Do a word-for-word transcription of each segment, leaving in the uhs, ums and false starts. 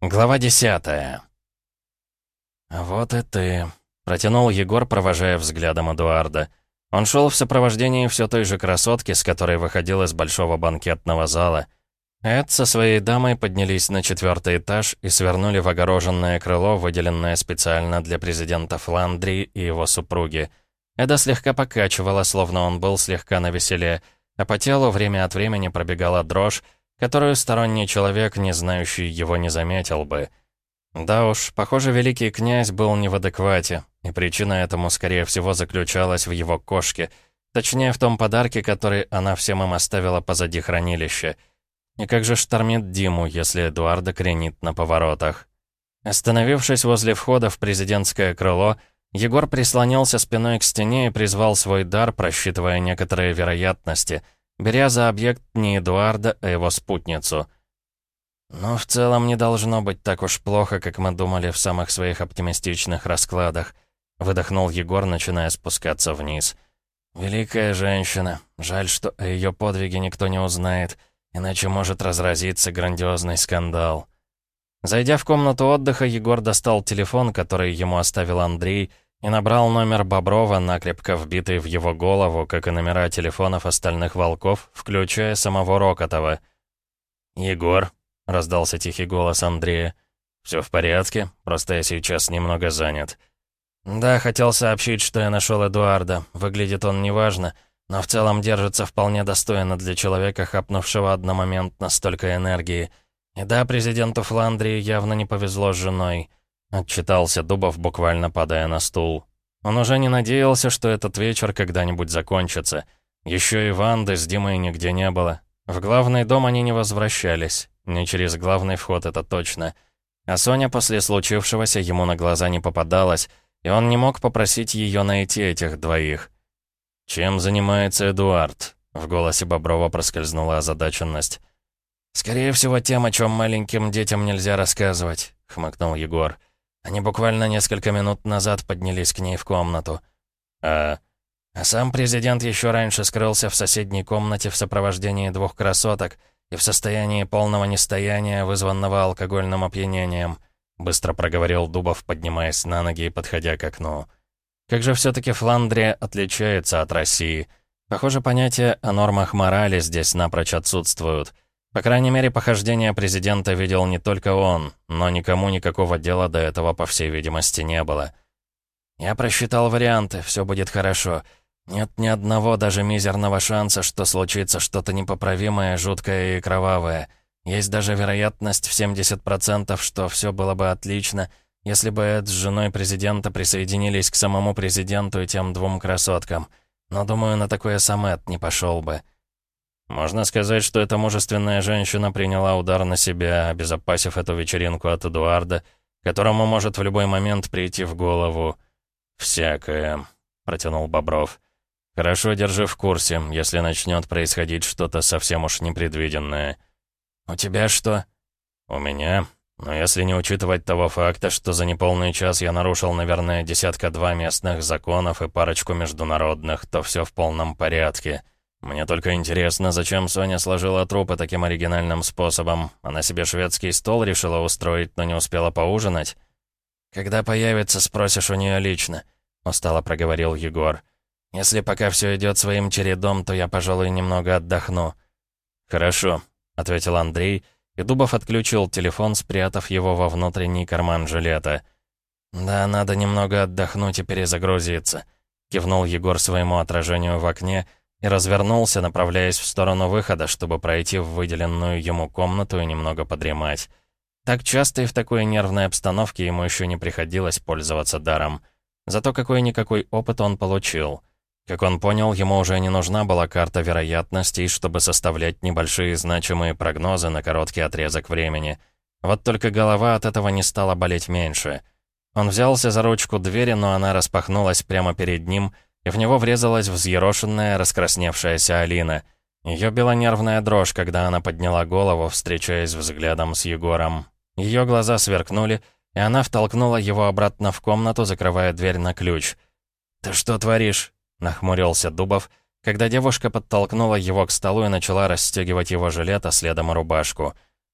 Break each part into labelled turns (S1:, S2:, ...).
S1: Глава десятая. «А вот и ты», — протянул Егор, провожая взглядом Эдуарда. Он шел в сопровождении все той же красотки, с которой выходил из большого банкетного зала. Эд со своей дамой поднялись на четвертый этаж и свернули в огороженное крыло, выделенное специально для президента Фландрии и его супруги. Эда слегка покачивала, словно он был слегка навеселе, а по телу время от времени пробегала дрожь, которую сторонний человек, не знающий его, не заметил бы. Да уж, похоже, великий князь был не в адеквате, и причина этому, скорее всего, заключалась в его кошке, точнее, в том подарке, который она всем им оставила позади хранилища. И как же штормит Диму, если Эдуарда кренит на поворотах. Остановившись возле входа в президентское крыло, Егор прислонился спиной к стене и призвал свой дар, просчитывая некоторые вероятности — беря за объект не Эдуарда, а его спутницу. Но в целом не должно быть так уж плохо, как мы думали в самых своих оптимистичных раскладах, выдохнул Егор, начиная спускаться вниз. Великая женщина. Жаль, что о ее подвиге никто не узнает, иначе может разразиться грандиозный скандал. Зайдя в комнату отдыха, Егор достал телефон, который ему оставил Андрей, и набрал номер Боброва, накрепко вбитый в его голову, как и номера телефонов остальных волков, включая самого Рокотова. «Егор», — раздался тихий голос Андрея, — «все в порядке, просто я сейчас немного занят». «Да, хотел сообщить, что я нашел Эдуарда. Выглядит он неважно, но в целом держится вполне достойно для человека, хапнувшего одномоментно столько энергии. И да, президенту Фландрии явно не повезло с женой». Отчитался Дубов, буквально падая на стул. Он уже не надеялся, что этот вечер когда-нибудь закончится. Еще и Ванды с Димой нигде не было. В главный дом они не возвращались. Не через главный вход, это точно. А Соня после случившегося ему на глаза не попадалась, и он не мог попросить ее найти этих двоих. «Чем занимается Эдуард?» В голосе Боброва проскользнула озадаченность. «Скорее всего, тем, о чем маленьким детям нельзя рассказывать», — хмыкнул Егор. Они буквально несколько минут назад поднялись к ней в комнату. А... а сам президент еще раньше скрылся в соседней комнате в сопровождении двух красоток и в состоянии полного нестояния, вызванного алкогольным опьянением, быстро проговорил Дубов, поднимаясь на ноги и подходя к окну. Как же все-таки Фландрия отличается от России? Похоже, понятия о нормах морали здесь напрочь отсутствуют. По крайней мере, похождения президента видел не только он, но никому никакого дела до этого, по всей видимости, не было. «Я просчитал варианты, все будет хорошо. Нет ни одного даже мизерного шанса, что случится что-то непоправимое, жуткое и кровавое. Есть даже вероятность в семьдесят процентов, что все было бы отлично, если бы Эд с женой президента присоединились к самому президенту и тем двум красоткам. Но, думаю, на такое сам Эд не пошел бы». Можно сказать, что эта мужественная женщина приняла удар на себя, обезопасив эту вечеринку от Эдуарда, которому может в любой момент прийти в голову. «Всякое», — протянул Бобров. «Хорошо, держи в курсе, если начнет происходить что-то совсем уж непредвиденное». «У тебя что?» «У меня? Но если не учитывать того факта, что за неполный час я нарушил, наверное, десятка-два местных законов и парочку международных, то все в полном порядке». Мне только интересно, зачем Соня сложила трупы таким оригинальным способом. Она себе шведский стол решила устроить, но не успела поужинать. «Когда появится, спросишь у нее лично», — устало проговорил Егор. «Если пока все идет своим чередом, то я, пожалуй, немного отдохну». «Хорошо», — ответил Андрей, и Дубов отключил телефон, спрятав его во внутренний карман жилета. «Да, надо немного отдохнуть и перезагрузиться», — кивнул Егор своему отражению в окне, и развернулся, направляясь в сторону выхода, чтобы пройти в выделенную ему комнату и немного подремать. Так часто и в такой нервной обстановке ему еще не приходилось пользоваться даром. Зато какой-никакой опыт он получил. Как он понял, ему уже не нужна была карта вероятностей, чтобы составлять небольшие значимые прогнозы на короткий отрезок времени. Вот только голова от этого не стала болеть меньше. Он взялся за ручку двери, но она распахнулась прямо перед ним, и в него врезалась взъерошенная, раскрасневшаяся Алина. Ее била нервная дрожь, когда она подняла голову, встречаясь взглядом с Егором. Ее глаза сверкнули, и она втолкнула его обратно в комнату, закрывая дверь на ключ. «Ты что творишь?» — нахмурился Дубов, когда девушка подтолкнула его к столу и начала расстегивать его жилет, а следом и рубашку.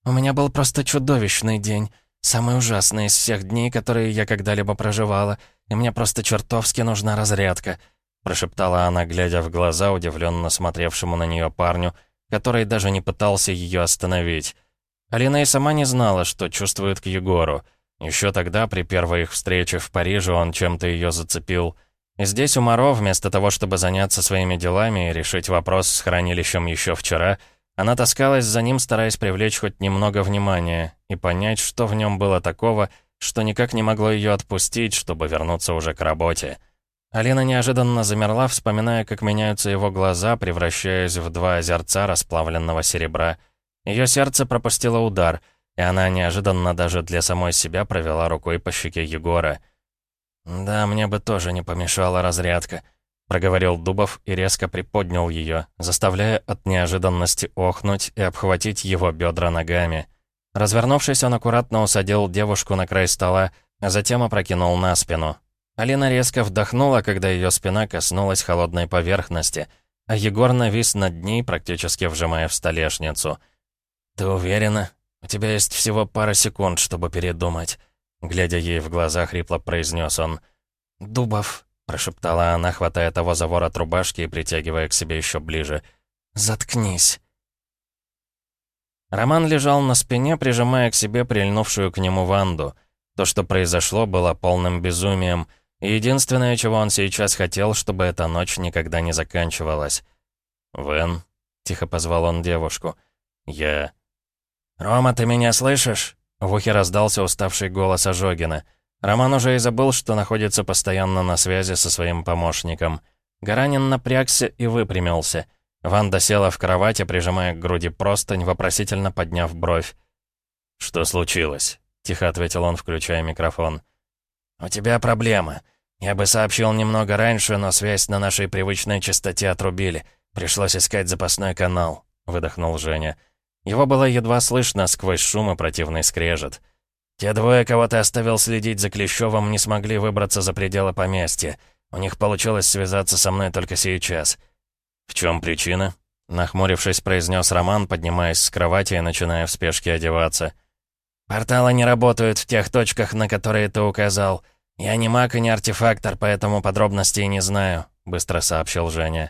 S2: У меня был просто чудовищный день. Самый ужасный из всех дней, которые я когда-либо проживала. И мне просто чертовски нужна разрядка», — прошептала она, глядя в глаза удивленно смотревшему на нее парню, который даже не пытался ее остановить. Алина и сама не знала, что чувствует к Егору. Еще тогда, при первой их встрече в Париже, он чем-то ее зацепил. И здесь у Моро, вместо того, чтобы заняться своими делами и решить вопрос с хранилищем еще вчера, она таскалась за ним, стараясь привлечь хоть немного внимания и понять, что в нем было такого, что никак не могло ее отпустить, чтобы вернуться уже к работе. Алина неожиданно замерла, вспоминая, как меняются его глаза, превращаясь в два озерца расплавленного серебра. Ее сердце пропустило удар, и она неожиданно даже для самой себя провела рукой по щеке Егора. «Да, мне бы тоже не помешала разрядка», — проговорил Дубов и резко приподнял ее, заставляя от неожиданности охнуть и обхватить его бедра ногами. Развернувшись, он аккуратно усадил девушку на край стола, а затем опрокинул на спину. Алина резко вдохнула, когда ее спина коснулась холодной поверхности, а Егор навис над ней, практически вжимая в столешницу. «Ты уверена? У тебя есть всего пара секунд, чтобы передумать», — глядя ей в глаза, хрипло произнес он. «Дубов», — прошептала она, хватая того за ворот рубашки и притягивая к себе еще ближе. «Заткнись». Роман лежал на спине, прижимая к себе прильнувшую к нему Ванду. То, что произошло, было полным безумием, и единственное, чего он сейчас хотел, чтобы эта ночь никогда не заканчивалась. «Вен», — тихо позвал он девушку, — «я...» «Рома, ты меня слышишь?» В ухе раздался уставший голос Ожогина. Роман уже и забыл, что находится постоянно на связи со своим помощником. Гаранин напрягся и выпрямился. Ванда села в кровати, прижимая к груди простынь, вопросительно подняв бровь. «Что случилось?» — тихо ответил он, включая микрофон. «У тебя проблема. Я бы сообщил немного раньше, но связь на нашей привычной частоте отрубили. Пришлось искать запасной канал», — выдохнул Женя. Его было едва слышно сквозь шум и противный скрежет. «Те двое, кого ты оставил следить за Клещевым, не смогли выбраться за пределы поместья. У них получилось связаться со мной только сейчас». «В чем причина?» — нахмурившись, произнес Роман, поднимаясь с кровати и начиная в спешке одеваться. «Порталы не работают в тех точках, на которые ты указал. Я не маг и не артефактор, поэтому подробностей не знаю», — быстро сообщил Женя.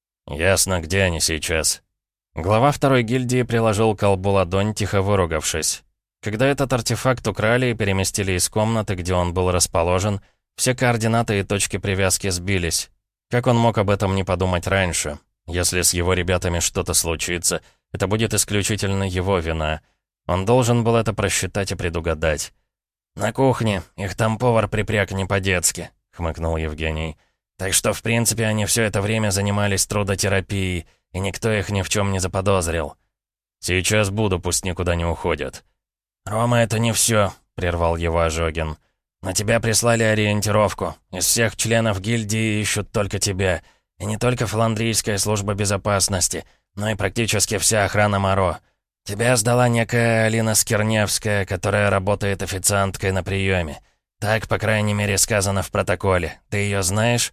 S2: «Ясно, где они сейчас». Глава второй гильдии приложил к колбу ладонь, тихо выругавшись. Когда этот артефакт украли и переместили из комнаты, где он был расположен, все координаты и точки привязки сбились. Как он мог об этом не подумать раньше? Если с его ребятами что-то случится, это будет исключительно его вина. Он должен был это просчитать и предугадать. «На кухне. Их там повар припряг не по-детски», — хмыкнул Евгений. «Так что, в принципе, они все это время занимались трудотерапией, и никто их ни в чем не заподозрил». «Сейчас буду, пусть никуда не уходят». «Рома, это не все», — прервал его Ожогин. «На тебя прислали ориентировку. Из всех членов гильдии ищут только тебя. И не только Фландрийская служба безопасности, но и практически вся охрана Моро. Тебя сдала некая Алина Скирневская, которая работает официанткой на приеме. Так, по крайней мере, сказано в протоколе. Ты ее знаешь?»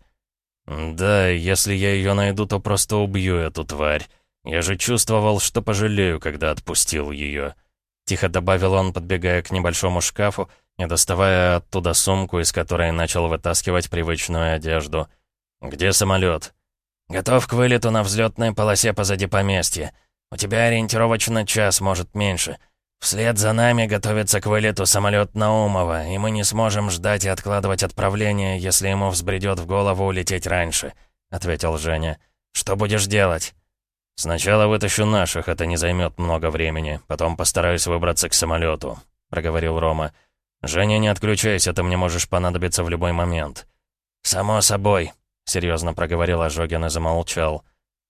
S2: «Да, если я ее найду, то просто убью эту тварь. Я же чувствовал, что пожалею, когда отпустил ее». Тихо добавил он, подбегая к небольшому шкафу и доставая оттуда сумку, из которой начал вытаскивать привычную одежду. «Где самолет?» «Готов к вылету на взлетной полосе позади поместья. У тебя ориентировочно час, может, меньше. Вслед за нами готовится к вылету самолет Наумова, и мы не сможем ждать и откладывать отправление, если ему взбредет в голову улететь раньше», — ответил Женя. «Что будешь делать?» «Сначала вытащу наших, это не займет много времени. Потом постараюсь выбраться к самолету», — проговорил Рома. «Женя, не отключайся, ты мне можешь понадобиться в любой момент». «Само собой», — серьезно проговорил Ожогин и замолчал.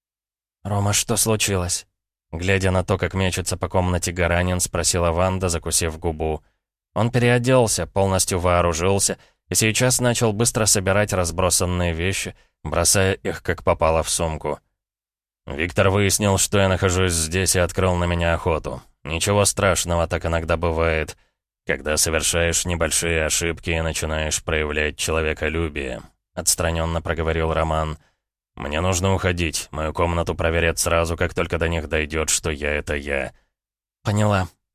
S2: «Рома, что случилось?»
S1: Глядя на то, как мечется по комнате Гаранин, спросила Ванда, закусив губу. Он переоделся, полностью вооружился и сейчас начал быстро собирать разбросанные вещи, бросая их как попало в сумку. «Виктор выяснил, что я нахожусь здесь, и открыл на меня охоту. Ничего страшного, так иногда бывает, когда совершаешь небольшие ошибки и начинаешь проявлять человеколюбие», — отстраненно проговорил Роман. «Мне нужно уходить. Мою комнату проверят сразу, как только до них дойдет, что я — это я».
S2: «Поняла»,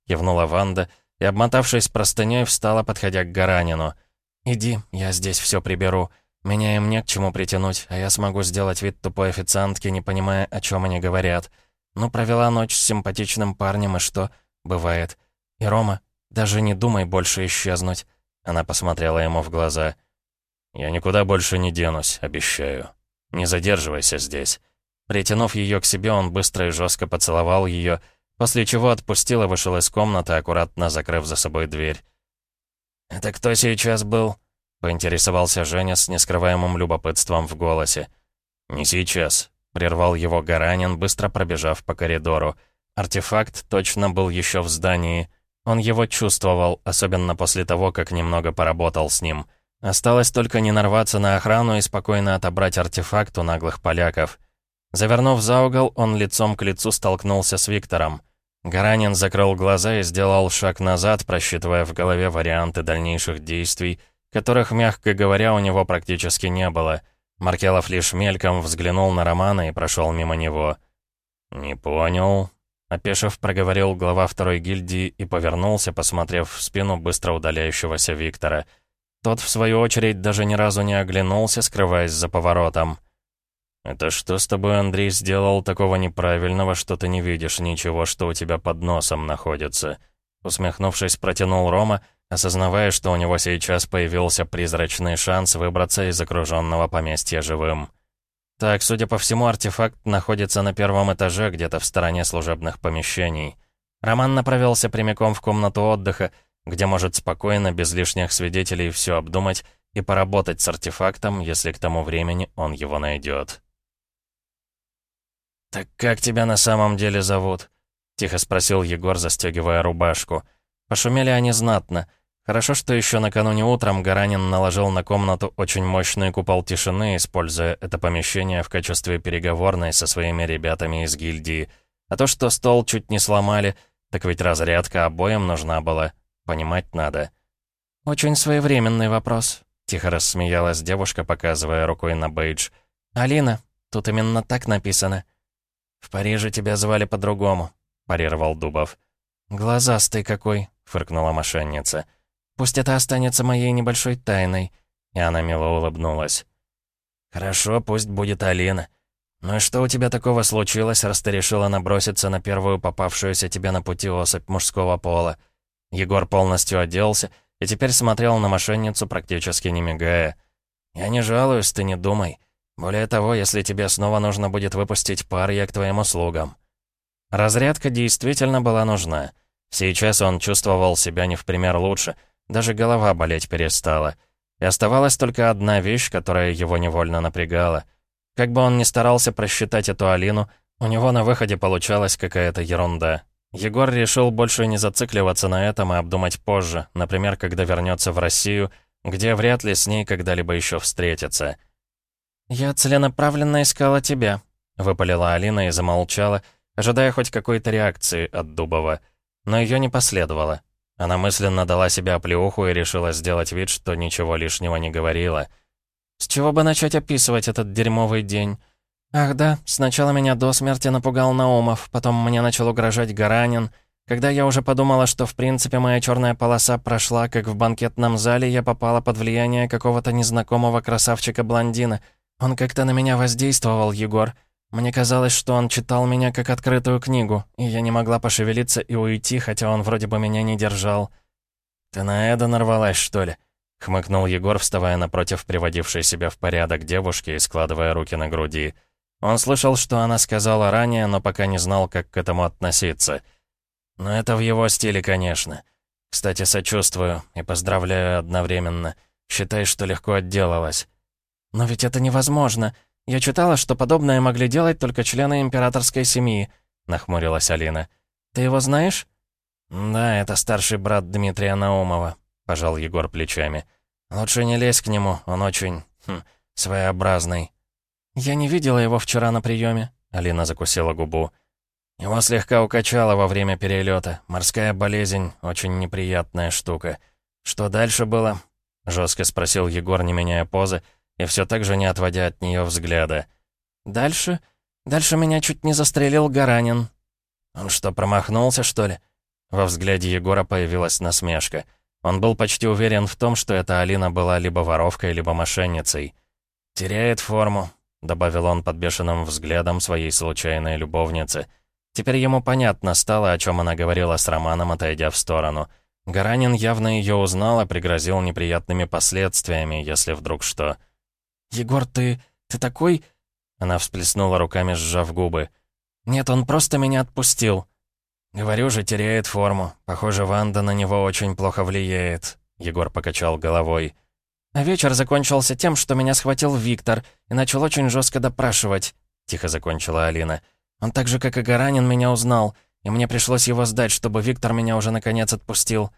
S2: — кивнула Ванда и, обмотавшись простыней, встала, подходя к Гаранину. «Иди, я здесь все приберу. Меня им не к чему притянуть, а я смогу сделать вид тупой официантки, не понимая, о чем они говорят. Ну, провела ночь с симпатичным парнем, и что? Бывает. И, Рома, даже не думай больше исчезнуть». Она посмотрела ему в глаза. «Я никуда больше не денусь, обещаю. Не задерживайся здесь». Притянув ее к себе, он быстро и жестко поцеловал ее, после чего отпустил и вышел из комнаты, аккуратно закрыв за собой дверь. «Это кто сейчас был?» — поинтересовался Женя с нескрываемым любопытством в голосе. «Не сейчас», — прервал его Гаранин, быстро пробежав по коридору. Артефакт точно был еще в здании. Он его чувствовал, особенно после того, как немного поработал с ним. Осталось только не нарваться на охрану и спокойно отобрать артефакт у наглых поляков. Завернув за угол, он лицом к лицу столкнулся с Виктором. Гаранин закрыл глаза и сделал шаг назад, просчитывая в голове варианты дальнейших действий, которых, мягко говоря, у него практически не было. Маркелов лишь мельком взглянул на Романа и прошел мимо него. «Не понял», — опешив, проговорил глава второй гильдии и повернулся, посмотрев в спину быстро удаляющегося Виктора. Тот, в свою очередь, даже ни разу не оглянулся, скрываясь за поворотом. «Это что с тобой, Андрей, сделал такого неправильного, что ты не видишь ничего, что у тебя под носом находится?» Усмехнувшись, протянул Рома, осознавая, что у него сейчас появился призрачный шанс выбраться из окруженного поместья живым. Так, судя по всему, артефакт находится на первом этаже, где-то в стороне служебных помещений. Роман направился прямиком в комнату отдыха, где может спокойно, без лишних свидетелей, все обдумать и поработать с артефактом, если к тому времени он его найдет. «Так как тебя на самом деле зовут?» — тихо спросил Егор, застегивая рубашку. Пошумели они знатно. Хорошо, что еще накануне утром Гаранин наложил на комнату очень мощный купол тишины, используя это помещение в качестве переговорной со своими ребятами из гильдии. А то, что стол чуть не сломали, так ведь разрядка обоим нужна была. Понимать надо. «Очень своевременный вопрос», — тихо рассмеялась девушка, показывая рукой на бейдж. «Алина, тут именно так написано». «В Париже тебя звали по-другому», — парировал Дубов. «Глазастый какой», — фыркнула мошенница. «Пусть это останется моей небольшой тайной». И она мило улыбнулась. «Хорошо, пусть будет Алина. Ну и что у тебя такого случилось, раз ты решила наброситься на первую попавшуюся тебе на пути особь мужского пола?» Егор полностью оделся и теперь смотрел на мошенницу, практически не мигая. «Я не жалуюсь, ты не думай. Более того, если тебе снова нужно будет выпустить пар, я к твоим услугам». Разрядка действительно была нужна. Сейчас он чувствовал себя не в пример лучше, даже голова болеть перестала. И оставалась только одна вещь, которая его невольно напрягала. Как бы он ни старался просчитать эту Алину, у него на выходе получалась какая-то ерунда. Егор решил больше не зацикливаться на этом и обдумать позже, например, когда вернется в Россию, где вряд ли с ней когда-либо еще встретится. «Я целенаправленно искала тебя», — выпалила Алина и замолчала, ожидая хоть какой-то реакции от Дубова. Но ее не последовало. Она мысленно дала себе оплеуху и решила сделать вид, что ничего лишнего не говорила. «С чего бы начать описывать этот дерьмовый день? Ах да, сначала меня до смерти напугал Наумов, потом мне начал угрожать Гаранин. Когда я уже подумала, что в принципе моя черная полоса прошла, как в банкетном зале, я попала под влияние какого-то незнакомого красавчика-блондина. Он как-то на меня воздействовал, Егор. Мне казалось, что он читал меня как открытую книгу, и я не могла пошевелиться и уйти, хотя он вроде бы меня не держал». «Ты на Эда нарвалась, что ли?» — хмыкнул Егор, вставая напротив приводившей себя в порядок девушки и складывая руки на груди. Он слышал, что она сказала ранее, но пока не знал, как к этому относиться. Но это в его стиле, конечно. Кстати, сочувствую и поздравляю одновременно. Считай, что легко отделалась. «Но ведь это невозможно. Я читала, что подобное могли делать только члены императорской семьи», — нахмурилась Алина. «Ты его знаешь?» «Да, это старший брат Дмитрия Наумова», — пожал Егор плечами. «Лучше не лезь к нему, он очень... Хм, своеобразный». «Я не видела его вчера на приеме», — Алина закусила губу. «Его слегка укачало во время перелета. Морская болезнь — очень неприятная штука. Что дальше было?» — жестко спросил Егор, не меняя позы, и все так же не отводя от нее взгляда. «Дальше? Дальше меня чуть не застрелил Гаранин». «Он что, промахнулся, что ли?» Во взгляде Егора появилась насмешка. Он был почти уверен в том, что эта Алина была либо воровкой, либо мошенницей. «Теряет форму», — добавил он под бешеным взглядом своей случайной любовницы. Теперь ему понятно стало, о чем она говорила с Романом, отойдя в сторону. Гаранин явно ее узнал и пригрозил неприятными последствиями, если вдруг что. «Егор, ты... ты такой...» Она всплеснула руками, сжав губы. «Нет, он просто меня отпустил». «Говорю же, теряет форму. Похоже, Ванда на него очень плохо влияет», — Егор покачал головой. «А вечер закончился тем, что меня схватил Виктор и начал очень жестко допрашивать», — тихо закончила Алина. «Он так же, как и Гаранин, меня узнал, и мне пришлось его сдать, чтобы Виктор меня уже наконец отпустил».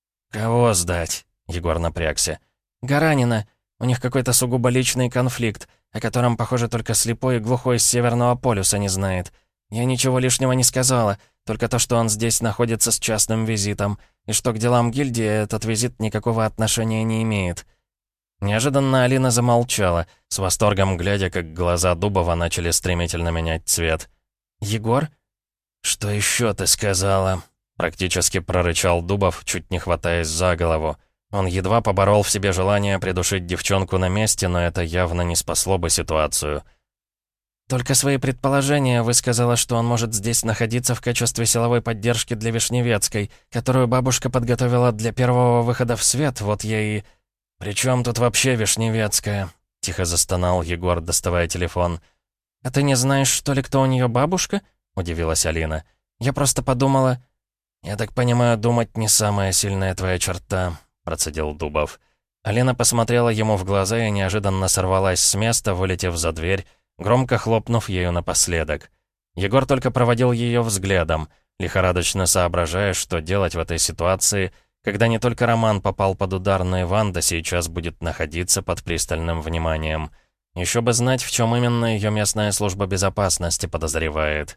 S2: «Кого сдать?» — Егор напрягся. «Гаранина. У них какой-то сугубо личный конфликт, о котором, похоже, только слепой и глухой с Северного полюса не знает. Я ничего лишнего не сказала, только то, что он здесь находится с частным визитом, и что к делам гильдии этот визит никакого отношения не имеет». Неожиданно Алина замолчала, с восторгом глядя, как глаза Дубова начали стремительно менять цвет. «Егор?» «Что еще ты сказала?» Практически прорычал Дубов, чуть не хватаясь за голову. Он едва поборол в себе желание придушить девчонку на месте, но это явно не спасло бы ситуацию. «Только свои предположения высказала, что он может здесь находиться в качестве силовой поддержки для Вишневецкой, которую бабушка подготовила для первого выхода в свет, вот я и...» «При чем тут вообще Вишневецкая?» — тихо застонал Егор, доставая телефон. «А ты не знаешь, что ли, кто у нее бабушка?» — удивилась Алина. «Я просто подумала...» «Я так понимаю, думать не самая сильная твоя черта», — процедил Дубов. Алина посмотрела ему в глаза и неожиданно сорвалась с места, вылетев за дверь, громко хлопнув ею напоследок. Егор только проводил ее взглядом, лихорадочно соображая, что делать в этой ситуации, когда не только Роман попал под удар, но и Ванда сейчас будет находиться под пристальным вниманием. Еще бы знать, в чем именно ее местная служба безопасности подозревает.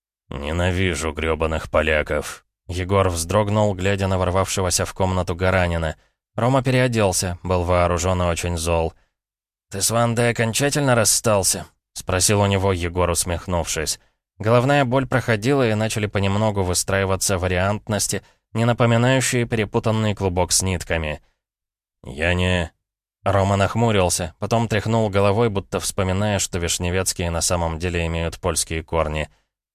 S2: «Ненавижу грёбаных поляков», — Егор вздрогнул, глядя на ворвавшегося в комнату Гаранина. Рома переоделся, был вооружен и очень зол. «Ты с Вандой окончательно расстался?» — спросил у него Егор, усмехнувшись. Головная боль проходила, и начали понемногу выстраиваться вариантности, не напоминающие перепутанный клубок с нитками. «Я не...» Рома нахмурился, потом тряхнул головой, будто вспоминая, что Вишневецкие на самом деле имеют польские корни.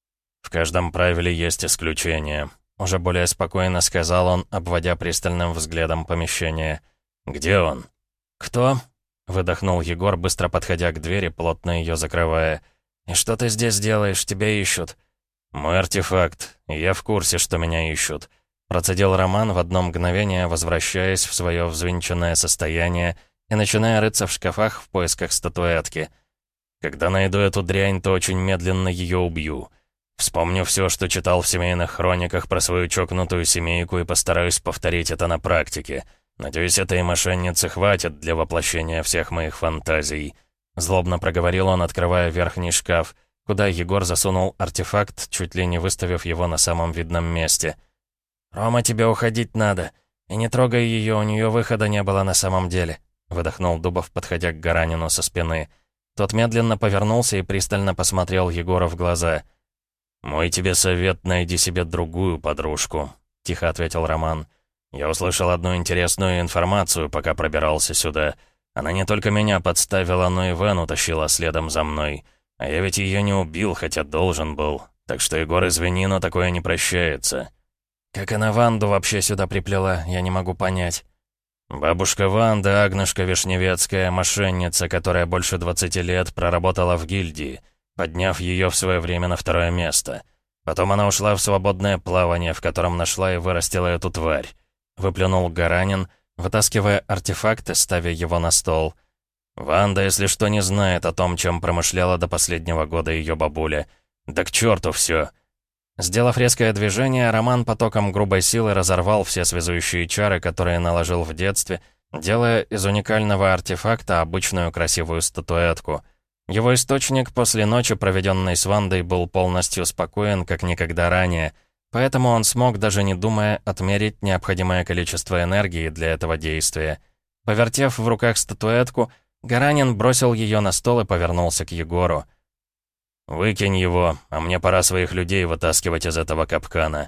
S2: «В каждом правиле есть исключение», — уже более спокойно сказал он, обводя пристальным взглядом помещение. «Где он?» «Кто?» — выдохнул Егор, быстро подходя к двери, плотно ее закрывая. «И что ты здесь делаешь? Тебя ищут». «Мой артефакт. Я в курсе, что меня ищут», — процедил Роман в одно мгновение, возвращаясь в свое взвинченное состояние и начиная рыться в шкафах в поисках статуэтки. «Когда найду эту дрянь, то очень медленно ее убью. Вспомню все, что читал в семейных хрониках про свою чокнутую семейку, и постараюсь повторить это на практике. Надеюсь, этой мошенницы хватит для воплощения всех моих фантазий». Злобно проговорил он, открывая верхний шкаф, куда Егор засунул артефакт, чуть ли не выставив его на самом видном месте. «Рома, тебе уходить надо. И не трогай ее, у нее выхода не было на самом деле», — выдохнул Дубов, подходя к Гаранину со спины. Тот медленно повернулся и пристально посмотрел Егора в глаза. «Мой тебе совет, найди себе другую подружку», — тихо ответил Роман. «Я услышал одну интересную информацию, пока пробирался сюда. Она не только меня подставила, но и Вен утащила следом за мной. А я ведь ее не убил, хотя должен был. Так что, Егор, извини, но такое не прощается». «Как она Ванду вообще сюда приплела, я не могу понять». «Бабушка Ванда, Агнушка Вишневецкая, мошенница, которая больше двадцати лет проработала в гильдии, подняв ее в свое время на второе место. Потом она ушла в свободное плавание, в котором нашла и вырастила эту тварь», — выплюнул Гаранин, вытаскивая артефакт и ставя его на стол. «Ванда, если что, не знает о том, чем промышляла до последнего года ее бабуля. Да к черту все!» Сделав резкое движение, Роман потоком грубой силы разорвал все связующие чары, которые наложил в детстве, делая из уникального артефакта обычную красивую статуэтку. Его источник после ночи, проведенной с Вандой, был полностью спокоен, как никогда ранее, поэтому он смог, даже не думая, отмерить необходимое количество энергии для этого действия. Повертев в руках статуэтку, Гаранин бросил ее на стол и повернулся к Егору. «Выкинь его, а мне пора своих людей вытаскивать из этого капкана.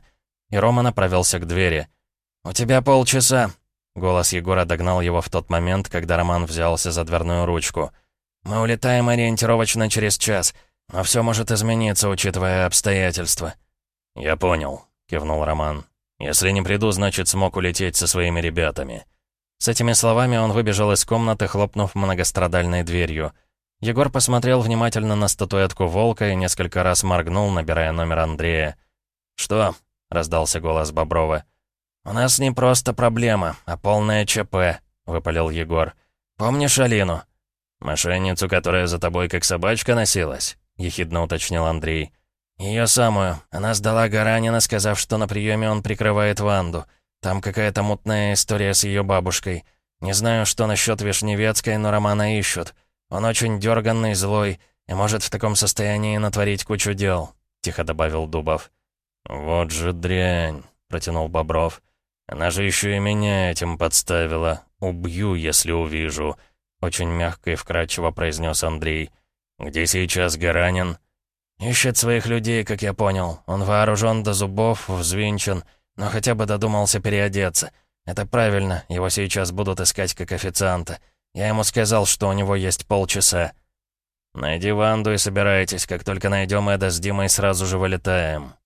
S2: и Рома направился к двери. «У тебя полчаса!» Голос Егора догнал его в тот момент, когда Роман взялся за дверную ручку. «Мы улетаем ориентировочно через час, но все может измениться, учитывая обстоятельства». «Я понял», — кивнул Роман. «Если не приду, значит, смог улететь со своими ребятами». С этими словами он выбежал из комнаты, хлопнув многострадальной дверью. Егор посмотрел внимательно на статуэтку волка и несколько раз моргнул, набирая номер Андрея. «Что?» — раздался голос Боброва. «У нас не просто проблема, а полное ЧП», — выпалил Егор. «Помнишь Алину?» «Мошенницу, которая за тобой как собачка носилась?» — ехидно уточнил Андрей. «Ее самую. Она сдала Гаранина, сказав, что на приеме он прикрывает Ванду. Там какая-то мутная история с ее бабушкой. Не знаю, что насчет Вишневецкой, но Романа ищут. Он очень дерганный, злой и может в таком состоянии натворить кучу дел», — тихо добавил Дубов. «Вот же дрянь», — протянул Бобров. «Она же еще и меня этим подставила. Убью, если увижу», — очень мягко и вкрадчиво произнес Андрей. «Где сейчас Гаранин?» «Ищет своих людей, как я понял. Он вооружен до зубов, взвинчен, но хотя бы додумался переодеться. Это правильно, его сейчас будут искать как официанта. Я ему сказал, что у него есть полчаса». «Найди Ванду и собирайтесь. Как только найдем Эда с Димой, сразу же вылетаем».